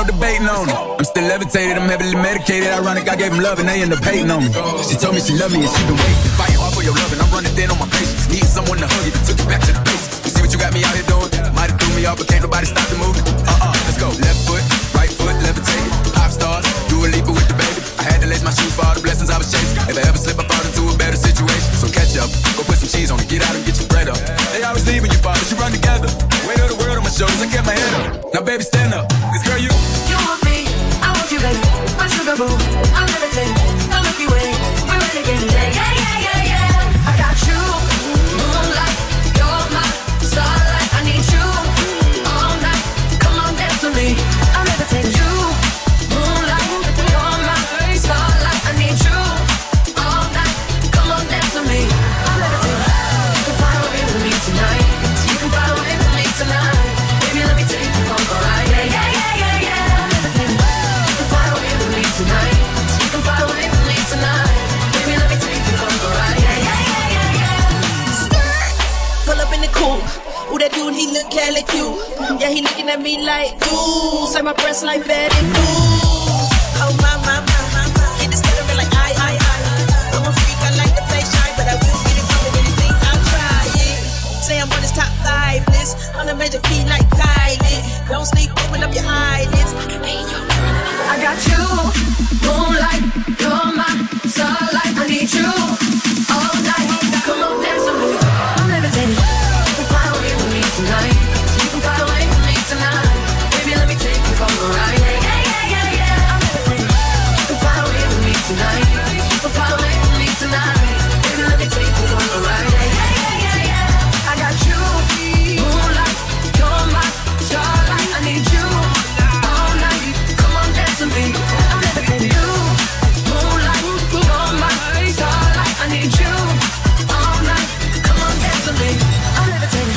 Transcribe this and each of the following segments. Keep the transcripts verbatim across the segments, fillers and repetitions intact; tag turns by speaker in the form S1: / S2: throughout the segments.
S1: no debating on it. I'm still levitated, I'm heavily medicated. Ironic, I gave him love and they end up hating on me. She told me she loved me and she been waiting. Fighting hard for your love and I'm running thin on my patience. Need someone to hug you, took you back to the basics. You see what you got me out here doing? Might have threw me off, but can't nobody stop the movement. Uh-uh, let's go. Left foot, right foot, levitate. Pop stars, do a leap with the baby. I had to lace my shoes for all the blessings I was chasing. If I ever slip, I fall into a better situation. So catch up, go put some cheese on it, get out and get your bread up. They always leaving you, but you run together. Weight of the world on my shoulders, I kept my head up. Now baby, stand up, cause girl, you
S2: You want me, I want you, baby. My sugar boo, I'll never take the Milky Way. We're ready again today. Yeah, yeah, yeah, yeah. I got you, moonlight. You're my starlight. I need you all night. Come on, dance with me. I'll never take you, moonlight. You're my starlight. I need you all night. Come on, dance with me. I'll never take you. You can fly away with me tonight. You can fly away with me tonight. Baby, let me take you for a ride. Yeah, yeah, yeah, yeah, yeah. I'll never take you. You can fly away with me tonight. You can fly away with me tonight. Baby, let me take you for a ride. Yeah, yeah, yeah, yeah, yeah.
S3: Pull up in the coupe. Ooh, that dude, he look hella cute. Yeah, he looking at me like, ooh, say my breasts like Betty Boo. Oh, my, my, my, my, my. Hit this stuttering like I, I, I. I'm a freak, I like to play shy, but I will get it wrong with anything I try it. Say I'm on this top five list. On a major key like Kylie. Don't sleep, open up your eyelids.
S2: I got you, moonlight, you're my starlight. I need you all night. Come on, dance with me. I'm levitating. You can fly away with me tonight. You can fly away with me tonight. Baby, let me take you for a ride. Yeah, yeah, yeah, yeah, yeah. I'm levitating. You can fly away with me tonight. You can fly away with me tonight. Baby, let me take you for a ride. Yeah, yeah, yeah, yeah, yeah. I got you, moonlight, you're my starlight. I need you all night. Come on, dance with me. I'm levitating. You, moonlight, you're my starlight. I need you all night. Come on, dance with me. I'm levitating.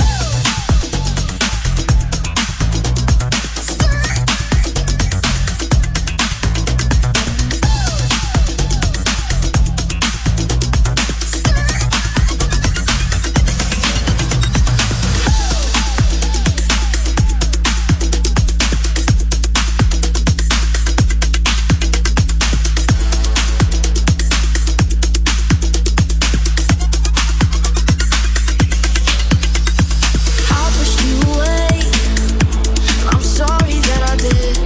S2: I pushed you away. I'm sorry that I did.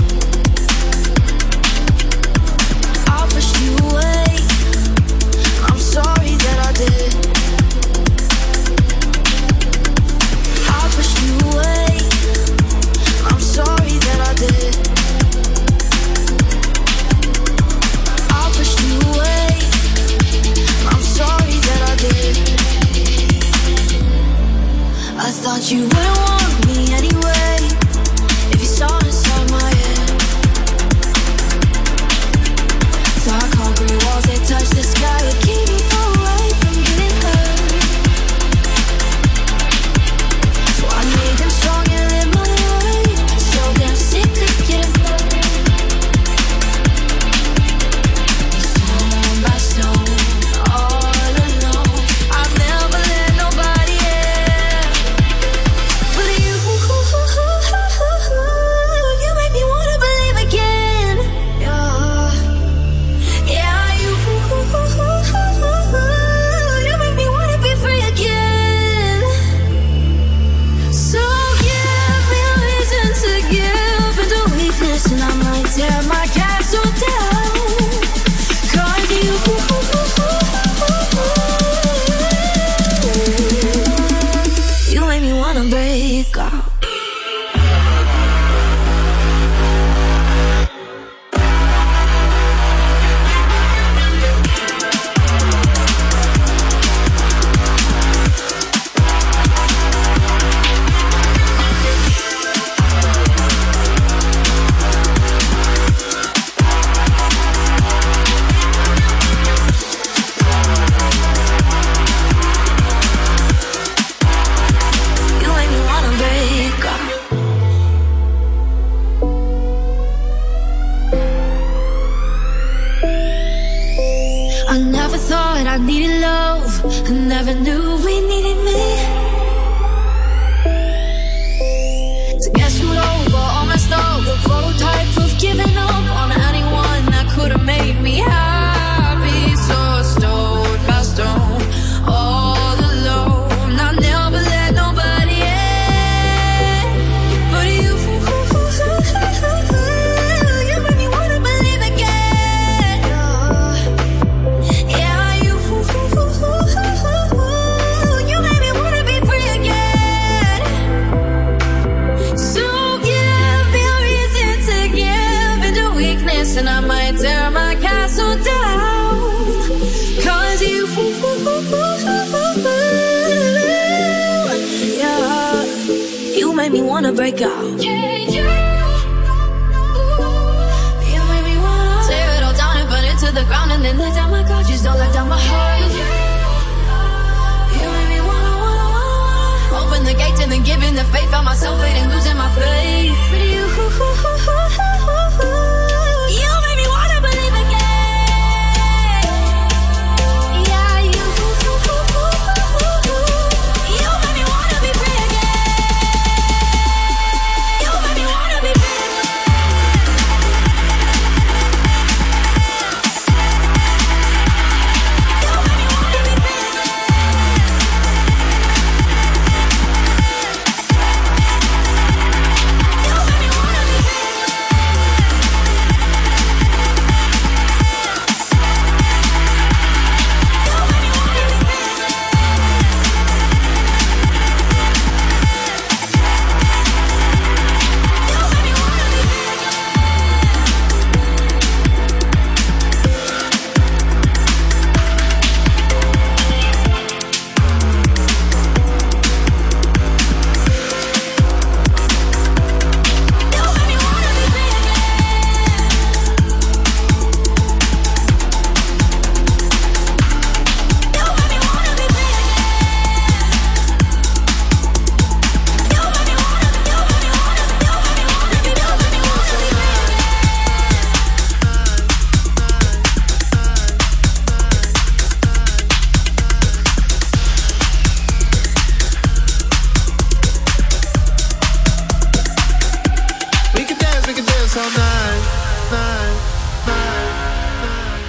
S2: I pushed you away. I'm sorry that I did. I pushed you away. I'm sorry that I did. I pushed you away. I'm sorry that I did. I thought you wouldn't want me anyway if you saw inside my head. Dark concrete walls that touch the sky would keep me far away from getting hurt. So I made them strong and lived my life. So damn sick of getting hurt. Stone by stone, all alone. I've never let nobody in. But you, you make me wanna believe again. Yeah, yeah, you, you make me wanna be free again. So give me a reason to give into weakness, and I might tear my castle down. 'Cause you, you make me wanna break out. You make me wanna break out. I never thought I needed love. I never knew we needed me. To get screwed over, all messed up, the prototype. Yeah, you made me wanna break out. Yeah, you. You made me wanna tear it all down and burn it to the ground and then let down my guard. Just don't let down my heart. You made me wanna, wanna, wanna open the gates and then giving the faith. Found myself waiting, losing my faith. But you, you made me wanna believe again. Yeah, you, you made me wanna be free again. You made me wanna be free again. You made me wanna be free again. You made me wanna be free again.
S4: We can dance, we can dance all night, night, night, night.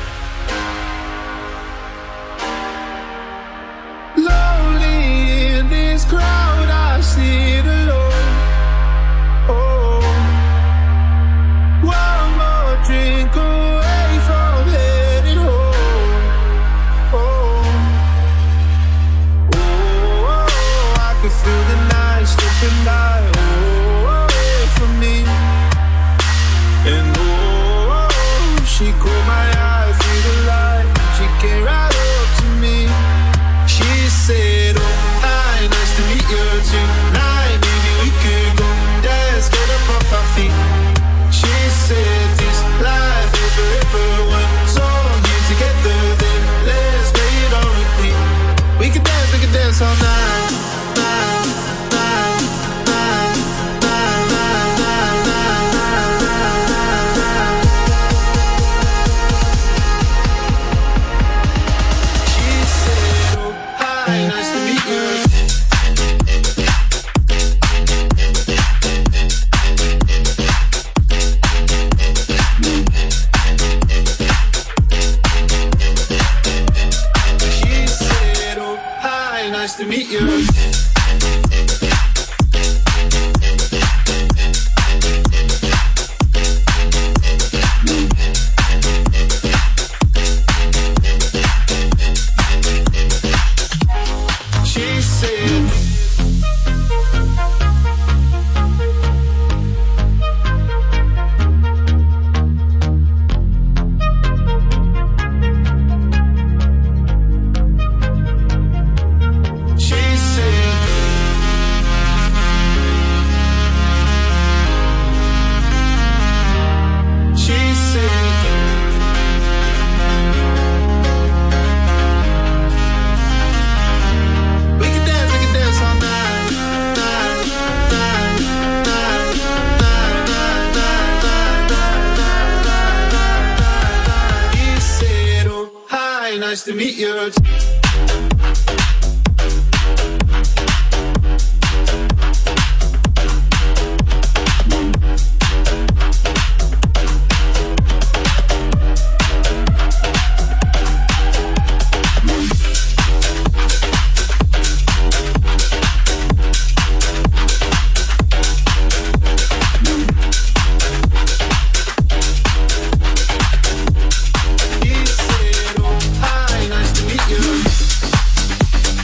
S4: Lonely in this crowd, I sit alone. Oh, one more drink away from heading home. Oh, oh, I can feel the night slipping by. Oh, away from me. And oh, she caught my eye through the light. She came right up to me. She said, oh, hi, nice to meet you tonight. Maybe we could go dance, get up off our feet. She said, this life is forever one song here together. Then let's play it on repeat. We can dance, we can dance all night, night, night, night, night, night, night, night, night. She said, oh, hi, nice to meet you. She said, oh, hi, nice to meet you. She said, she said, she said, we can dance, we can dance all night, night, night, night, night, night, night, night, night, night, night. He said, oh, hi, nice to meet you. He said, oh, hi, nice to meet you.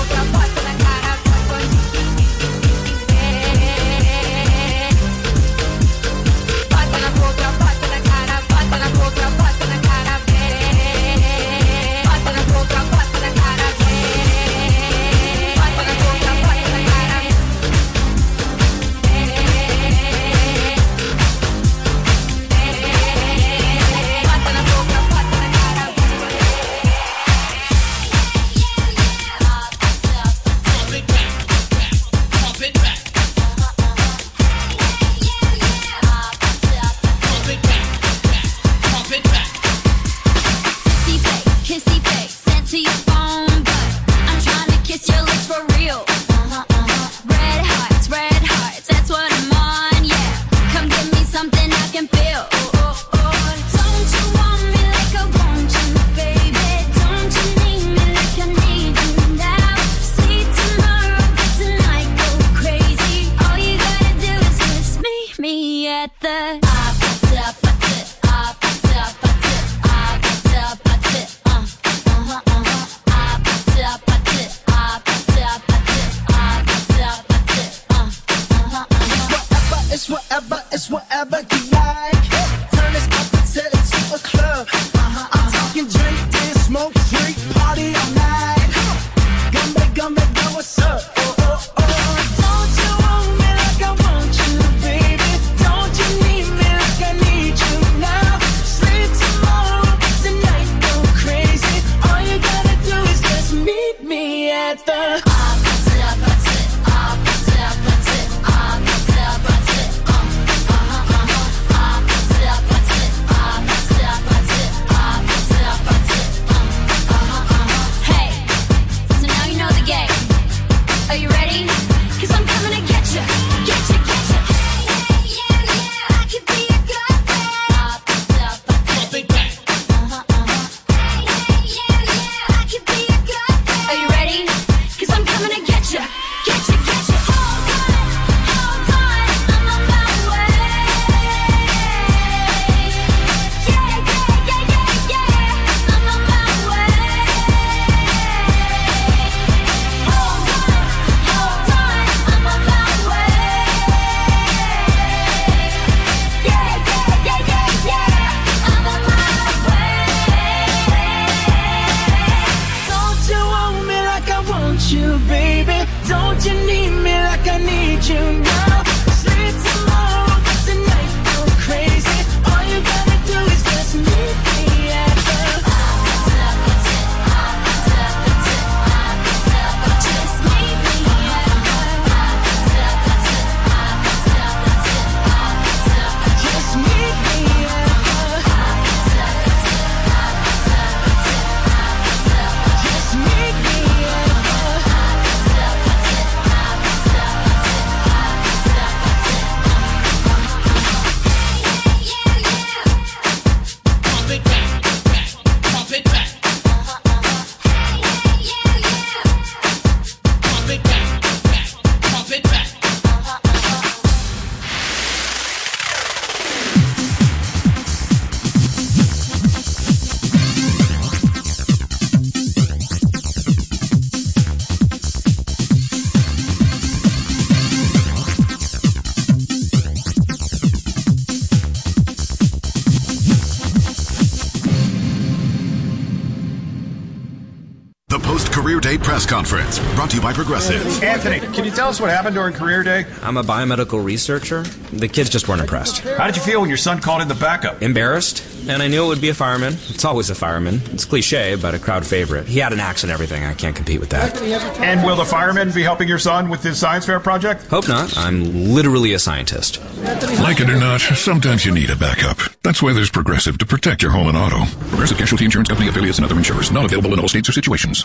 S5: Career Day press conference brought to you by Progressive.
S6: Anthony, can you tell us what happened during Career Day?
S7: I'm a biomedical researcher. The kids just weren't impressed.
S6: How did you feel when your son called in the backup?
S7: Embarrassed, and I knew it would be a fireman. It's always a fireman. It's cliche, but a crowd favorite. He had an axe and everything. I can't compete with that.
S6: And will the fireman be helping your son with his science fair project?
S7: Hope not. I'm literally a scientist.
S5: Like it or not, sometimes you need a backup. That's why there's Progressive to protect your home and auto. Progressive Casualty Insurance Company affiliates and other insurers. Not available in all states or situations.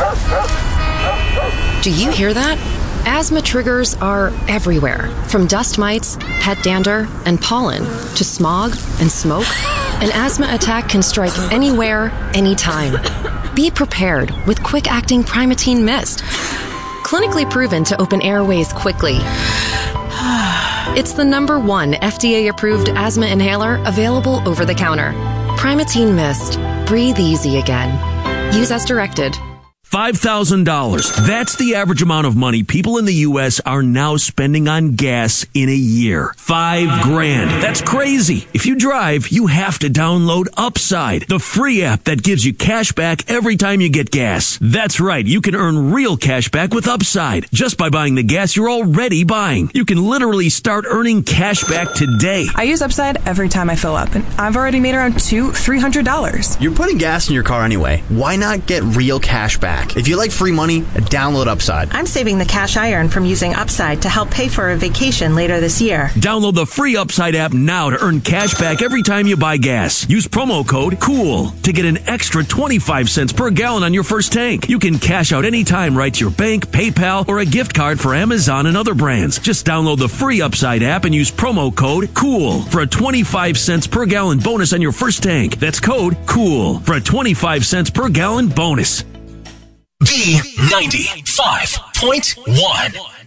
S8: Do you hear that? Asthma triggers are everywhere, from dust mites, pet dander, and pollen, to smog and smoke. An asthma attack can strike anywhere, anytime. Be prepared with quick-acting Primatene Mist. Clinically proven to open airways quickly. It's the number one F D A-approved asthma inhaler available over the counter. Primatene Mist. Breathe easy again. Use as directed.
S9: five thousand dollars. That's the average amount of money people in the U S are now spending on gas in a year. Five grand. That's crazy. If you drive, you have to download Upside, the free app that gives you cash back every time you get gas. That's right. You can earn real cash back with Upside just by buying the gas you're already buying. You can literally start earning cash back today.
S10: I use Upside every time I fill up, and I've already made around two, three hundred dollars.
S11: You're putting gas in your car anyway. Why not get real cash back? If you like free money, download Upside.
S12: I'm saving the cash I earn from using Upside to help pay for a vacation later this year.
S9: Download the free Upside app now to earn cash back every time you buy gas. Use promo code COOL to get an extra twenty-five cents per gallon on your first tank. You can cash out anytime right to your bank, PayPal, or a gift card for Amazon and other brands. Just download the free Upside app and use promo code COOL for a twenty-five cents per gallon bonus on your first tank. That's code COOL for a twenty-five cents per gallon bonus.
S13: B ninety-five point one.